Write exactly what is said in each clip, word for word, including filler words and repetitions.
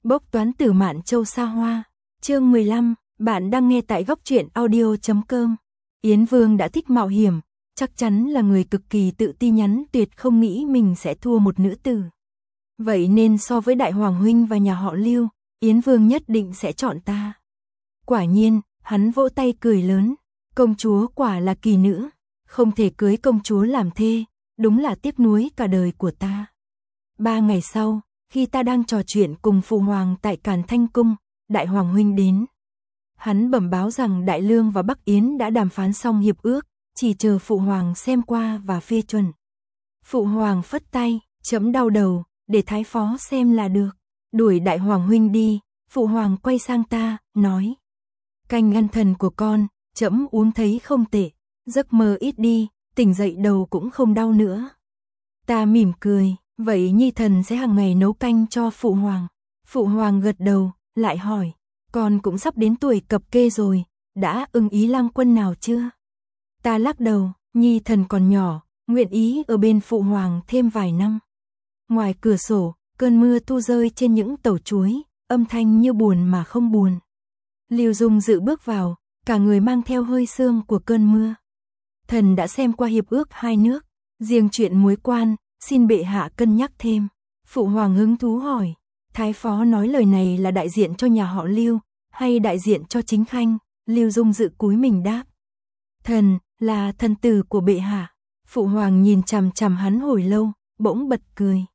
Bốc toán từ Mạn Châu xa hoa. Chương mười lăm, bạn đang nghe tại góc truyện audio chấm com. Yến Vương đã thích mạo hiểm, chắc chắn là người cực kỳ tự ti, nhắn tuyệt không nghĩ mình sẽ thua một nữ tử. Vậy nên so với Đại Hoàng huynh và nhà họ Lưu, Yến Vương nhất định sẽ chọn ta. Quả nhiên, hắn vỗ tay cười lớn, công chúa quả là kỳ nữ, không thể cưới công chúa làm thê, đúng là tiếc nuối cả đời của ta. Ba ngày sau, khi ta đang trò chuyện cùng phụ hoàng tại Càn Thanh Cung, Đại Hoàng huynh đến. Hắn bẩm báo rằng Đại Lương và Bắc Yến đã đàm phán xong hiệp ước, chỉ chờ phụ hoàng xem qua và phê chuẩn. Phụ hoàng phất tay, chấm đau đầu, để thái phó xem là được. Đuổi Đại Hoàng huynh đi, phụ hoàng quay sang ta, nói: canh ngăn thần của con, chấm uống thấy không tệ, giấc mơ ít đi, tỉnh dậy đầu cũng không đau nữa. Ta mỉm cười, vậy nhi thần sẽ hàng ngày nấu canh cho phụ hoàng. Phụ hoàng gật đầu, lại hỏi: con cũng sắp đến tuổi cập kê rồi, đã ưng ý lang quân nào chưa? Ta lắc đầu, nhi thần còn nhỏ, nguyện ý ở bên phụ hoàng thêm vài năm. Ngoài cửa sổ, cơn mưa tu rơi trên những tàu chuối, âm thanh như buồn mà không buồn. Lưu Dung Dự bước vào, cả người mang theo hơi sương của cơn mưa. Thần đã xem qua hiệp ước hai nước, riêng chuyện muối quan, xin bệ hạ cân nhắc thêm. Phụ hoàng hứng thú hỏi: thái phó nói lời này là đại diện cho nhà họ Lưu, hay đại diện cho chính khanh? Lưu Dung Dự cúi mình đáp: thần, là thần tử của bệ hạ. Phụ hoàng nhìn chằm chằm hắn hồi lâu, bỗng bật cười: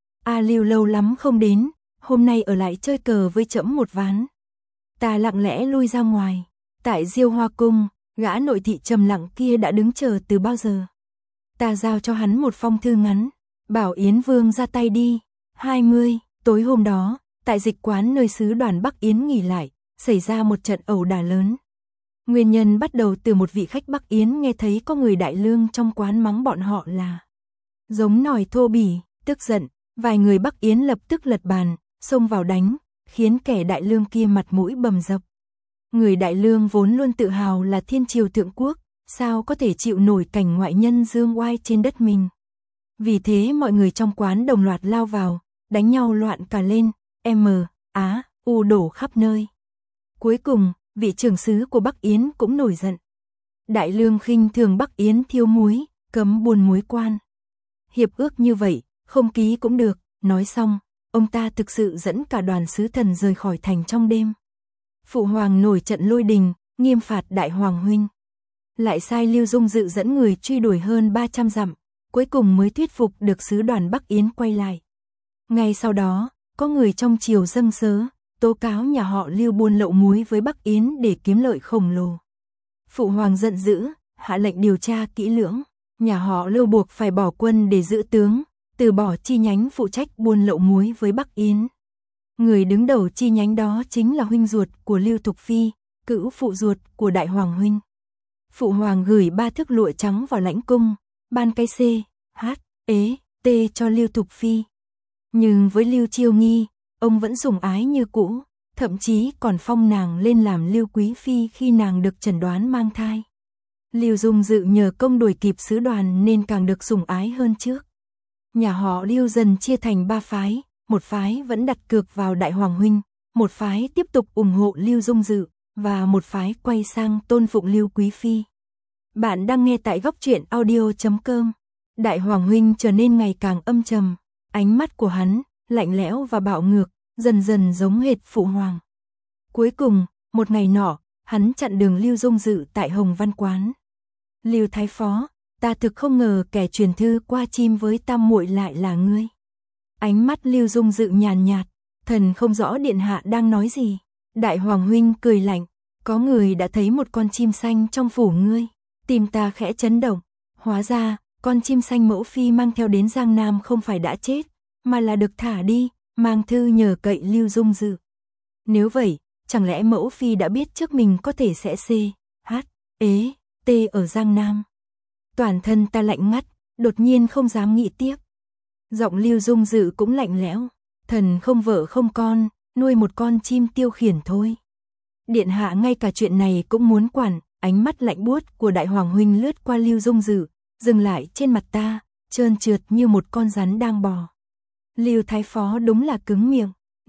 A Lưu lâu lắm không đến, hôm nay ở lại chơi cờ với trẫm một ván. Ta lặng lẽ lui ra ngoài. Tại Diêu Hoa Cung, gã nội thị trầm lặng kia đã đứng chờ từ bao giờ. Ta giao cho hắn một phong thư ngắn, bảo Yến Vương ra tay đi. hai mươi, tối hôm đó, tại dịch quán nơi sứ đoàn Bắc Yến nghỉ lại, xảy ra một trận ẩu đả lớn. Nguyên nhân bắt đầu từ một vị khách Bắc Yến nghe thấy có người Đại Lương trong quán mắng bọn họ là giống nòi thô bỉ, tức giận, vài người Bắc Yến lập tức lật bàn, xông vào đánh, khiến kẻ Đại Lương kia mặt mũi bầm dập. Người Đại Lương vốn luôn tự hào là thiên triều thượng quốc, sao có thể chịu nổi cảnh ngoại nhân dương oai trên đất mình. Vì thế mọi người trong quán đồng loạt lao vào, đánh nhau loạn cả lên, M, Á, U đổ khắp nơi. Cuối cùng, vị trưởng sứ của Bắc Yến cũng nổi giận. Đại Lương khinh thường Bắc Yến thiếu muối, cấm buôn muối quan. Hiệp ước như vậy, không ký cũng được. Nói xong, ông ta thực sự dẫn cả đoàn sứ thần rời khỏi thành trong đêm. Phụ hoàng nổi trận lôi đình, nghiêm phạt Đại Hoàng huynh. Lại sai Lưu Dung Dự dẫn người truy đuổi hơn ba trăm dặm, cuối cùng mới thuyết phục được sứ đoàn Bắc Yến quay lại. Ngay sau đó, có người trong triều dâng sớ, tố cáo nhà họ Lưu buôn lậu muối với Bắc Yến để kiếm lợi khổng lồ. Phụ hoàng giận dữ, hạ lệnh điều tra kỹ lưỡng. Nhà họ Lưu buộc phải bỏ quân để giữ tướng, từ bỏ chi nhánh phụ trách buôn lậu muối với Bắc Yến. Người đứng đầu chi nhánh đó chính là huynh ruột của Lưu Thục Phi, cữu phụ ruột của Đại Hoàng huynh. Phụ hoàng gửi ba thước lụa trắng vào lãnh cung, ban cái C, H, ế, T cho Lưu Thục Phi. Nhưng với Lưu Chiêu Nghi, ông vẫn sủng ái như cũ, thậm chí còn phong nàng lên làm Lưu Quý Phi khi nàng được chẩn đoán mang thai. Lưu Dung Dự nhờ công đuổi kịp sứ đoàn nên càng được sủng ái hơn trước. Nhà họ Lưu dần chia thành ba phái, một phái vẫn đặt cược vào Đại Hoàng huynh, một phái tiếp tục ủng hộ Lưu Dung Dự, và một phái quay sang tôn phụng Lưu Quý Phi. Bạn đang nghe tại góc truyện audio chấm com. Đại Hoàng huynh trở nên ngày càng âm trầm, ánh mắt của hắn lạnh lẽo và bạo ngược, dần dần giống hệt phụ hoàng. Cuối cùng, một ngày nọ, hắn chặn đường Lưu Dung Dự tại Hồng Văn quán. Lưu thái phó, ta thực không ngờ kẻ truyền thư qua chim với tam muội lại là ngươi. Ánh mắt Lưu Dung Dự nhàn nhạt, thần không rõ điện hạ đang nói gì. Đại Hoàng huynh cười lạnh, có người đã thấy một con chim xanh trong phủ ngươi. Tim ta khẽ chấn động, hóa ra, con chim xanh mẫu phi mang theo đến Giang Nam không phải đã chết, mà là được thả đi, mang thư nhờ cậy Lưu Dung Dự. Nếu vậy, chẳng lẽ mẫu phi đã biết trước mình có thể sẽ C, H, ế, T ở Giang Nam. Toàn thân ta lạnh ngắt, đột nhiên không dám nghĩ tiếp. Giọng Lưu Dung Dự cũng lạnh lẽo, thần không vợ không con, nuôi một con chim tiêu khiển thôi. Điện hạ ngay cả chuyện này cũng muốn quản. Ánh mắt lạnh buốt của Đại Hoàng huynh lướt qua Lưu Dung Dự, dừng lại trên mặt ta, trơn trượt như một con rắn đang bò. Lưu thái phó đúng là cứng miệng,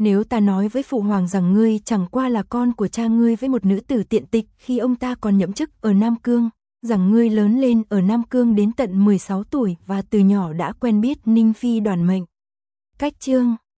Nếu ta nói với phụ hoàng rằng ngươi chẳng qua là con của cha ngươi với một nữ tử tiện tịch khi ông ta còn nhậm chức ở Nam Cương, rằng ngươi lớn lên ở Nam Cương đến tận mười sáu tuổi và từ nhỏ đã quen biết Ninh Phi Đoản Mệnh. Cách chương